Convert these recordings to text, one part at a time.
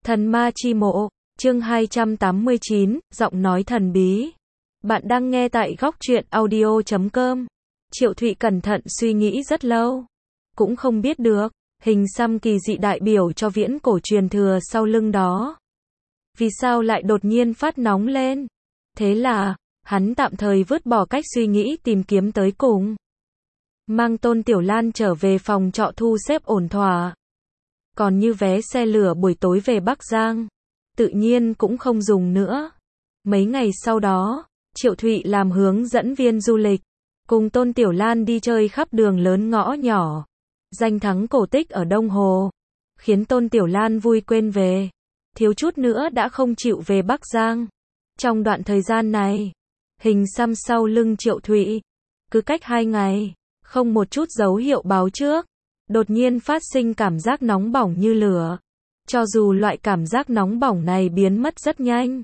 Thần ma chi mộ, chương 289, giọng nói thần bí. Bạn đang nghe tại góc truyện audio.com. Triệu Thụy cẩn thận suy nghĩ rất lâu. Cũng không biết được, hình xăm kỳ dị đại biểu cho viễn cổ truyền thừa sau lưng đó. Vì sao lại đột nhiên phát nóng lên? Thế là, hắn tạm thời vứt bỏ cách suy nghĩ tìm kiếm tới cùng. Mang Tôn Tiểu Lan trở về phòng trọ thu xếp ổn thỏa. Còn như vé xe lửa buổi tối về Bắc Giang, tự nhiên cũng không dùng nữa. Mấy ngày sau đó, Triệu Thụy làm hướng dẫn viên du lịch, cùng Tôn Tiểu Lan đi chơi khắp đường lớn ngõ nhỏ. Danh thắng cổ tích ở Đông Hồ, khiến Tôn Tiểu Lan vui quên về. Thiếu chút nữa đã không chịu về Bắc Giang. Trong đoạn thời gian này, hình xăm sau lưng Triệu Thụy, cứ cách 2 ngày, không một chút dấu hiệu báo trước, đột nhiên phát sinh cảm giác nóng bỏng như lửa. Cho dù loại cảm giác nóng bỏng này biến mất rất nhanh,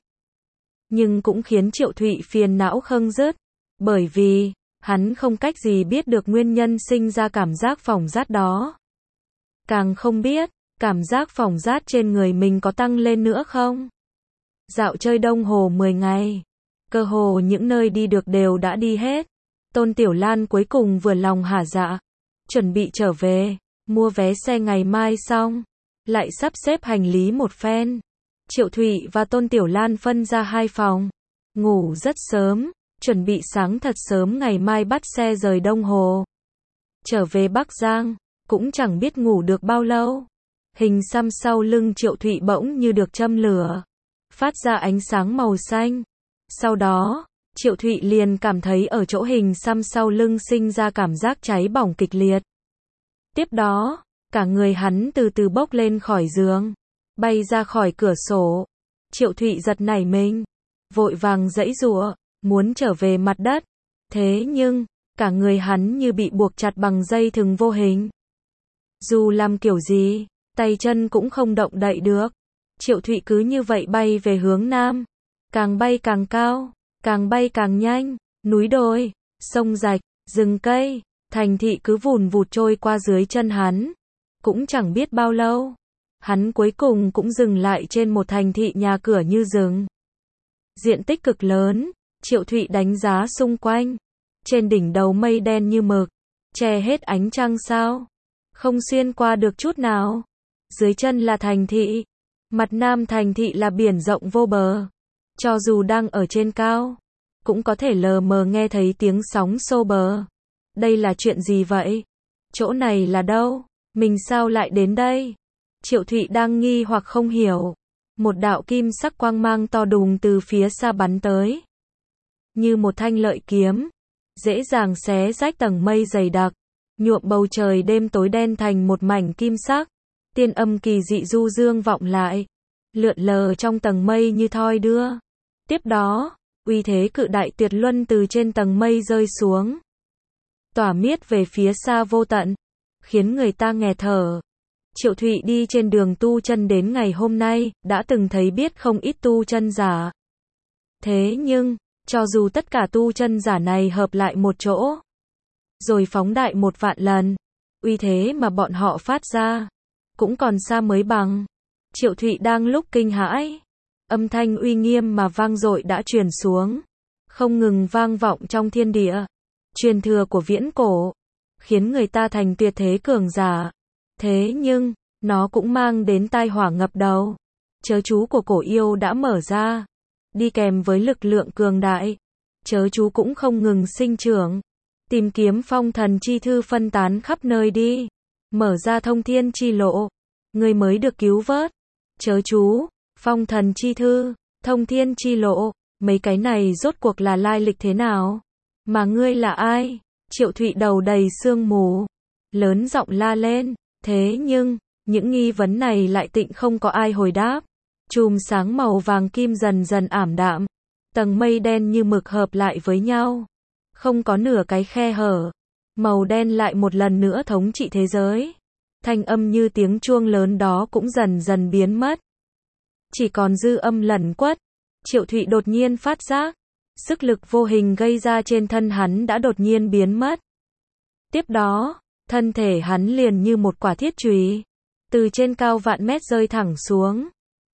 nhưng cũng khiến Triệu Thụy phiền não không dứt, bởi vì hắn không cách gì biết được nguyên nhân sinh ra cảm giác phỏng rát đó. Càng không biết, cảm giác phỏng rát trên người mình có tăng lên nữa không? Dạo chơi Đông Hồ 10 ngày, cơ hồ những nơi đi được đều đã đi hết. Tôn Tiểu Lan cuối cùng vừa lòng hả dạ, chuẩn bị trở về, mua vé xe ngày mai xong, lại sắp xếp hành lý một phen. Triệu Thụy và Tôn Tiểu Lan phân ra 2 phòng, ngủ rất sớm, chuẩn bị sáng thật sớm ngày mai bắt xe rời Đông Hồ. Trở về Bắc Giang, cũng chẳng biết ngủ được bao lâu. Hình xăm sau lưng Triệu Thụy bỗng như được châm lửa, phát ra ánh sáng màu xanh. Sau đó, Triệu Thụy liền cảm thấy ở chỗ hình xăm sau lưng sinh ra cảm giác cháy bỏng kịch liệt. Tiếp đó, cả người hắn từ từ bốc lên khỏi giường, bay ra khỏi cửa sổ. Triệu Thụy giật nảy mình, vội vàng giãy giụa, muốn trở về mặt đất. Thế nhưng, cả người hắn như bị buộc chặt bằng dây thừng vô hình. Dù làm kiểu gì, tay chân cũng không động đậy được. Triệu Thụy cứ như vậy bay về hướng nam, càng bay càng cao, càng bay càng nhanh. Núi đồi, sông rạch, rừng cây, thành thị cứ vùn vụt trôi qua dưới chân hắn. Cũng chẳng biết bao lâu, hắn cuối cùng cũng dừng lại trên một thành thị nhà cửa như rừng. Diện tích cực lớn, Triệu Thụy đánh giá xung quanh. Trên đỉnh đầu mây đen như mực, che hết ánh trăng sao, không xuyên qua được chút nào. Dưới chân là thành thị, mặt nam thành thị là biển rộng vô bờ. Cho dù đang ở trên cao, cũng có thể lờ mờ nghe thấy tiếng sóng xô bờ. Đây là chuyện gì vậy? Chỗ này là đâu? Mình sao lại đến đây? Triệu Thụy đang nghi hoặc không hiểu. Một đạo kim sắc quang mang to đùng từ phía xa bắn tới. Như một thanh lợi kiếm, dễ dàng xé rách tầng mây dày đặc, nhuộm bầu trời đêm tối đen thành một mảnh kim sắc. Tiên âm kỳ dị du dương vọng lại, lượn lờ trong tầng mây như thoi đưa. Tiếp đó, uy thế cự đại tuyệt luân từ trên tầng mây rơi xuống, tỏa miết về phía xa vô tận, khiến người ta nghẹt thở. Triệu Thụy đi trên đường tu chân đến ngày hôm nay, đã từng thấy biết không ít tu chân giả. Thế nhưng, cho dù tất cả tu chân giả này hợp lại một chỗ, rồi phóng đại 1 vạn lần, uy thế mà bọn họ phát ra, cũng còn xa mới bằng. Triệu Thụy đang lúc kinh hãi, âm thanh uy nghiêm mà vang dội đã truyền xuống, không ngừng vang vọng trong thiên địa. Truyền thừa của viễn cổ, khiến người ta thành tuyệt thế cường giả. Thế nhưng, nó cũng mang đến tai họa ngập đầu. Chớ chú của cổ yêu đã mở ra, đi kèm với lực lượng cường đại. Chớ chú cũng không ngừng sinh trưởng, tìm kiếm phong thần chi thư phân tán khắp nơi đi, mở ra thông thiên chi lộ, người mới được cứu vớt. Chớ chú, phong thần chi thư, thông thiên chi lộ, mấy cái này rốt cuộc là lai lịch thế nào? Mà ngươi là ai? Triệu Thụy đầu đầy sương mù, lớn giọng la lên. Thế nhưng, những nghi vấn này lại tịnh không có ai hồi đáp. Chùm sáng màu vàng kim dần dần ảm đạm, tầng mây đen như mực hợp lại với nhau, không có nửa cái khe hở. Màu đen lại một lần nữa thống trị thế giới. Thanh âm như tiếng chuông lớn đó cũng dần dần biến mất, chỉ còn dư âm lẩn quất. Triệu Thụy đột nhiên phát giác, sức lực vô hình gây ra trên thân hắn đã đột nhiên biến mất. Tiếp đó, thân thể hắn liền như một quả thiết chùy, từ trên cao vạn mét rơi thẳng xuống.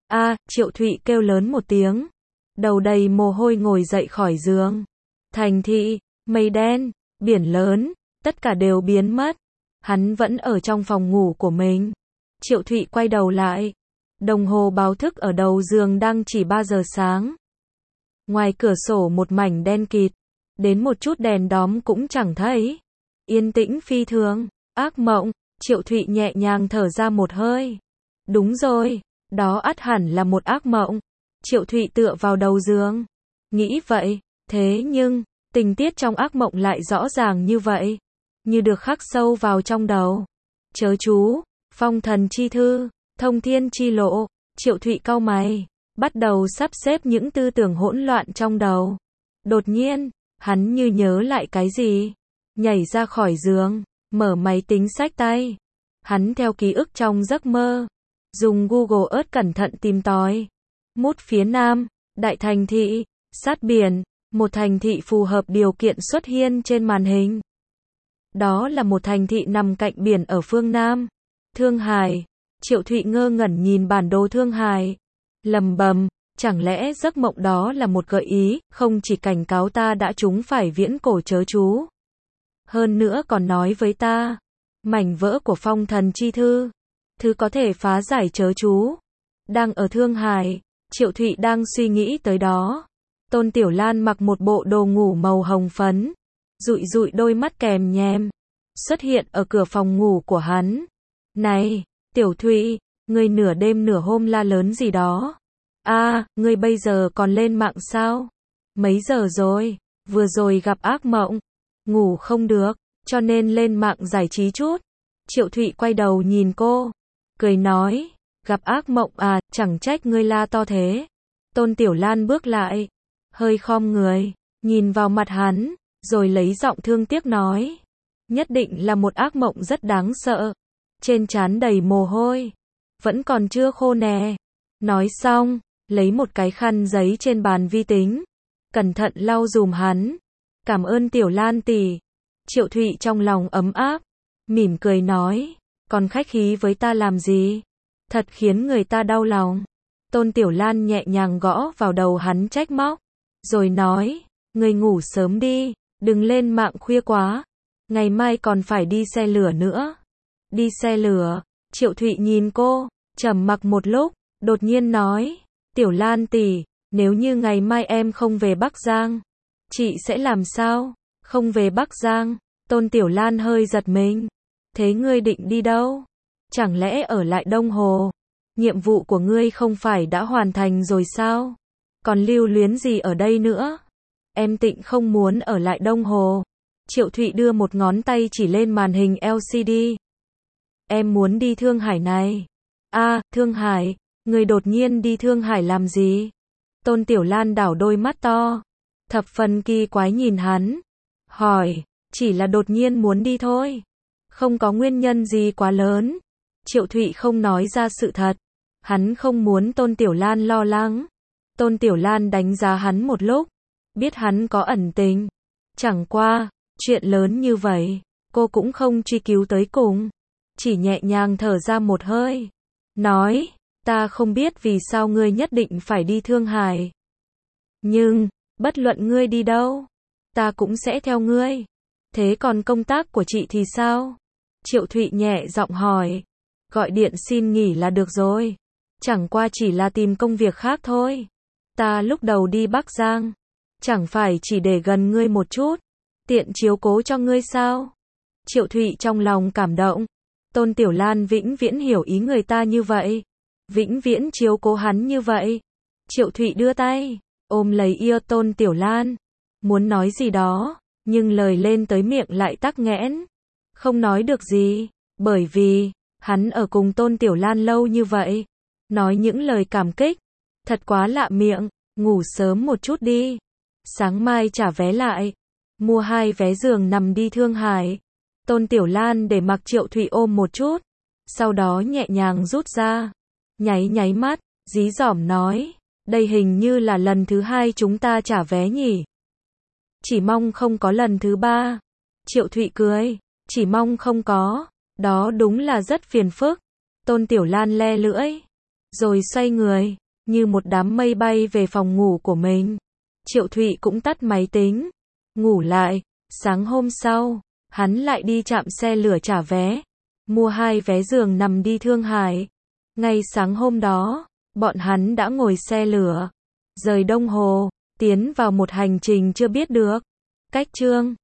Triệu Thụy kêu lớn một tiếng. Đầu đầy mồ hôi ngồi dậy khỏi giường. Thành thị, mây đen, biển lớn, tất cả đều biến mất. Hắn vẫn ở trong phòng ngủ của mình. Triệu Thụy quay đầu lại. Đồng hồ báo thức ở đầu giường đang chỉ 3 giờ sáng. Ngoài cửa sổ một mảnh đen kịt. Đến một chút đèn đóm cũng chẳng thấy. Yên tĩnh phi thường. Ác mộng. Triệu Thụy nhẹ nhàng thở ra một hơi. Đúng rồi, đó ắt hẳn là một ác mộng. Triệu Thụy tựa vào đầu giường. Nghĩ vậy, thế nhưng, tình tiết trong ác mộng lại rõ ràng như vậy. Như được khắc sâu vào trong đầu. Chớ chú, phong thần chi thư, thông thiên chi lộ. Triệu Thụy cau mày, bắt đầu sắp xếp những tư tưởng hỗn loạn trong đầu. Đột nhiên, hắn như nhớ lại cái gì. Nhảy ra khỏi giường, mở máy tính xách tay. Hắn theo ký ức trong giấc mơ. Dùng Google Earth cẩn thận tìm tòi. Mút phía nam, đại thành thị, sát biển, một thành thị phù hợp điều kiện xuất hiện trên màn hình. Đó là một thành thị nằm cạnh biển ở phương Nam. Thương Hải. Triệu Thụy ngơ ngẩn nhìn bản đồ Thương Hải. Lầm bầm, chẳng lẽ giấc mộng đó là một gợi ý, không chỉ cảnh cáo ta đã trúng phải viễn cổ chớ chú. Hơn nữa còn nói với ta, mảnh vỡ của phong thần chi thư, thứ có thể phá giải chớ chú, đang ở Thương Hải. Triệu Thụy đang suy nghĩ tới đó. Tôn Tiểu Lan mặc một bộ đồ ngủ màu hồng phấn, dụi dụi đôi mắt kèm nhem, xuất hiện ở cửa phòng ngủ của hắn. Này, Tiểu Thụy, ngươi nửa đêm nửa hôm la lớn gì đó? Ngươi bây giờ còn lên mạng sao? Mấy giờ rồi? Vừa rồi gặp ác mộng, ngủ không được, cho nên lên mạng giải trí chút. Triệu Thụy quay đầu nhìn cô, cười nói, gặp ác mộng chẳng trách ngươi la to thế. Tôn Tiểu Lan bước lại, hơi khom người, nhìn vào mặt hắn, rồi lấy giọng thương tiếc nói, nhất định là một ác mộng rất đáng sợ. Trên trán đầy mồ hôi, vẫn còn chưa khô nè. Nói xong, lấy một cái khăn giấy trên bàn vi tính, cẩn thận lau dùm hắn. Cảm ơn Tiểu Lan tỷ. Triệu Thụy trong lòng ấm áp, mỉm cười nói, còn khách khí với ta làm gì? Thật khiến người ta đau lòng. Tôn Tiểu Lan nhẹ nhàng gõ vào đầu hắn trách móc, rồi nói, ngươi ngủ sớm đi, đừng lên mạng khuya quá. Ngày mai còn phải đi xe lửa nữa. Đi xe lửa? Triệu Thụy nhìn cô, trầm mặc một lúc, đột nhiên nói, Tiểu Lan tỷ, nếu như ngày mai em không về Bắc Giang, chị sẽ làm sao? Không về Bắc Giang? Tôn Tiểu Lan hơi giật mình. Thế ngươi định đi đâu? Chẳng lẽ ở lại Đông Hồ? Nhiệm vụ của ngươi không phải đã hoàn thành rồi sao? Còn lưu luyến gì ở đây nữa? Em tịnh không muốn ở lại Đông Hồ. Triệu Thụy đưa một ngón tay chỉ lên màn hình LCD. Em muốn đi Thương Hải này. Thương Hải, ngươi đột nhiên đi Thương Hải làm gì? Tôn Tiểu Lan đảo đôi mắt to, thập phần kỳ quái nhìn hắn, hỏi, chỉ là đột nhiên muốn đi thôi, không có nguyên nhân gì quá lớn. Triệu Thụy không nói ra sự thật, hắn không muốn Tôn Tiểu Lan lo lắng. Tôn Tiểu Lan đánh giá hắn một lúc, biết hắn có ẩn tình, chẳng qua, chuyện lớn như vậy, cô cũng không truy cứu tới cùng, chỉ nhẹ nhàng thở ra một hơi, nói, ta không biết vì sao ngươi nhất định phải đi Thương Hải. Nhưng, bất luận ngươi đi đâu, ta cũng sẽ theo ngươi. Thế còn công tác của chị thì sao? Triệu Thụy nhẹ giọng hỏi. Gọi điện xin nghỉ là được rồi. Chẳng qua chỉ là tìm công việc khác thôi. Ta lúc đầu đi Bắc Giang, chẳng phải chỉ để gần ngươi một chút, tiện chiếu cố cho ngươi sao? Triệu Thụy trong lòng cảm động. Tôn Tiểu Lan vĩnh viễn hiểu ý người ta như vậy, vĩnh viễn chiếu cố hắn như vậy. Triệu Thụy đưa tay, ôm lấy eo Tôn Tiểu Lan, muốn nói gì đó, nhưng lời lên tới miệng lại tắc nghẽn, không nói được gì, bởi vì, hắn ở cùng Tôn Tiểu Lan lâu như vậy, nói những lời cảm kích, thật quá lạ miệng, ngủ sớm một chút đi, sáng mai trả vé lại, mua 2 vé giường nằm đi Thương Hải. Tôn Tiểu Lan để mặc Triệu Thụy ôm một chút, sau đó nhẹ nhàng rút ra, nháy mắt, dí dỏm nói, đây hình như là lần thứ 2 chúng ta trả vé nhỉ. Chỉ mong không có lần thứ 3. Triệu Thụy cười, chỉ mong không có, đó đúng là rất phiền phức. Tôn Tiểu Lan le lưỡi, rồi xoay người, như một đám mây bay về phòng ngủ của mình. Triệu Thụy cũng tắt máy tính, ngủ lại. Sáng hôm sau, hắn lại đi trạm xe lửa trả vé, mua 2 vé giường nằm đi Thương Hải. Ngay sáng hôm đó, bọn hắn đã ngồi xe lửa, rời Đông Hồ, tiến vào một hành trình chưa biết được. Cách chương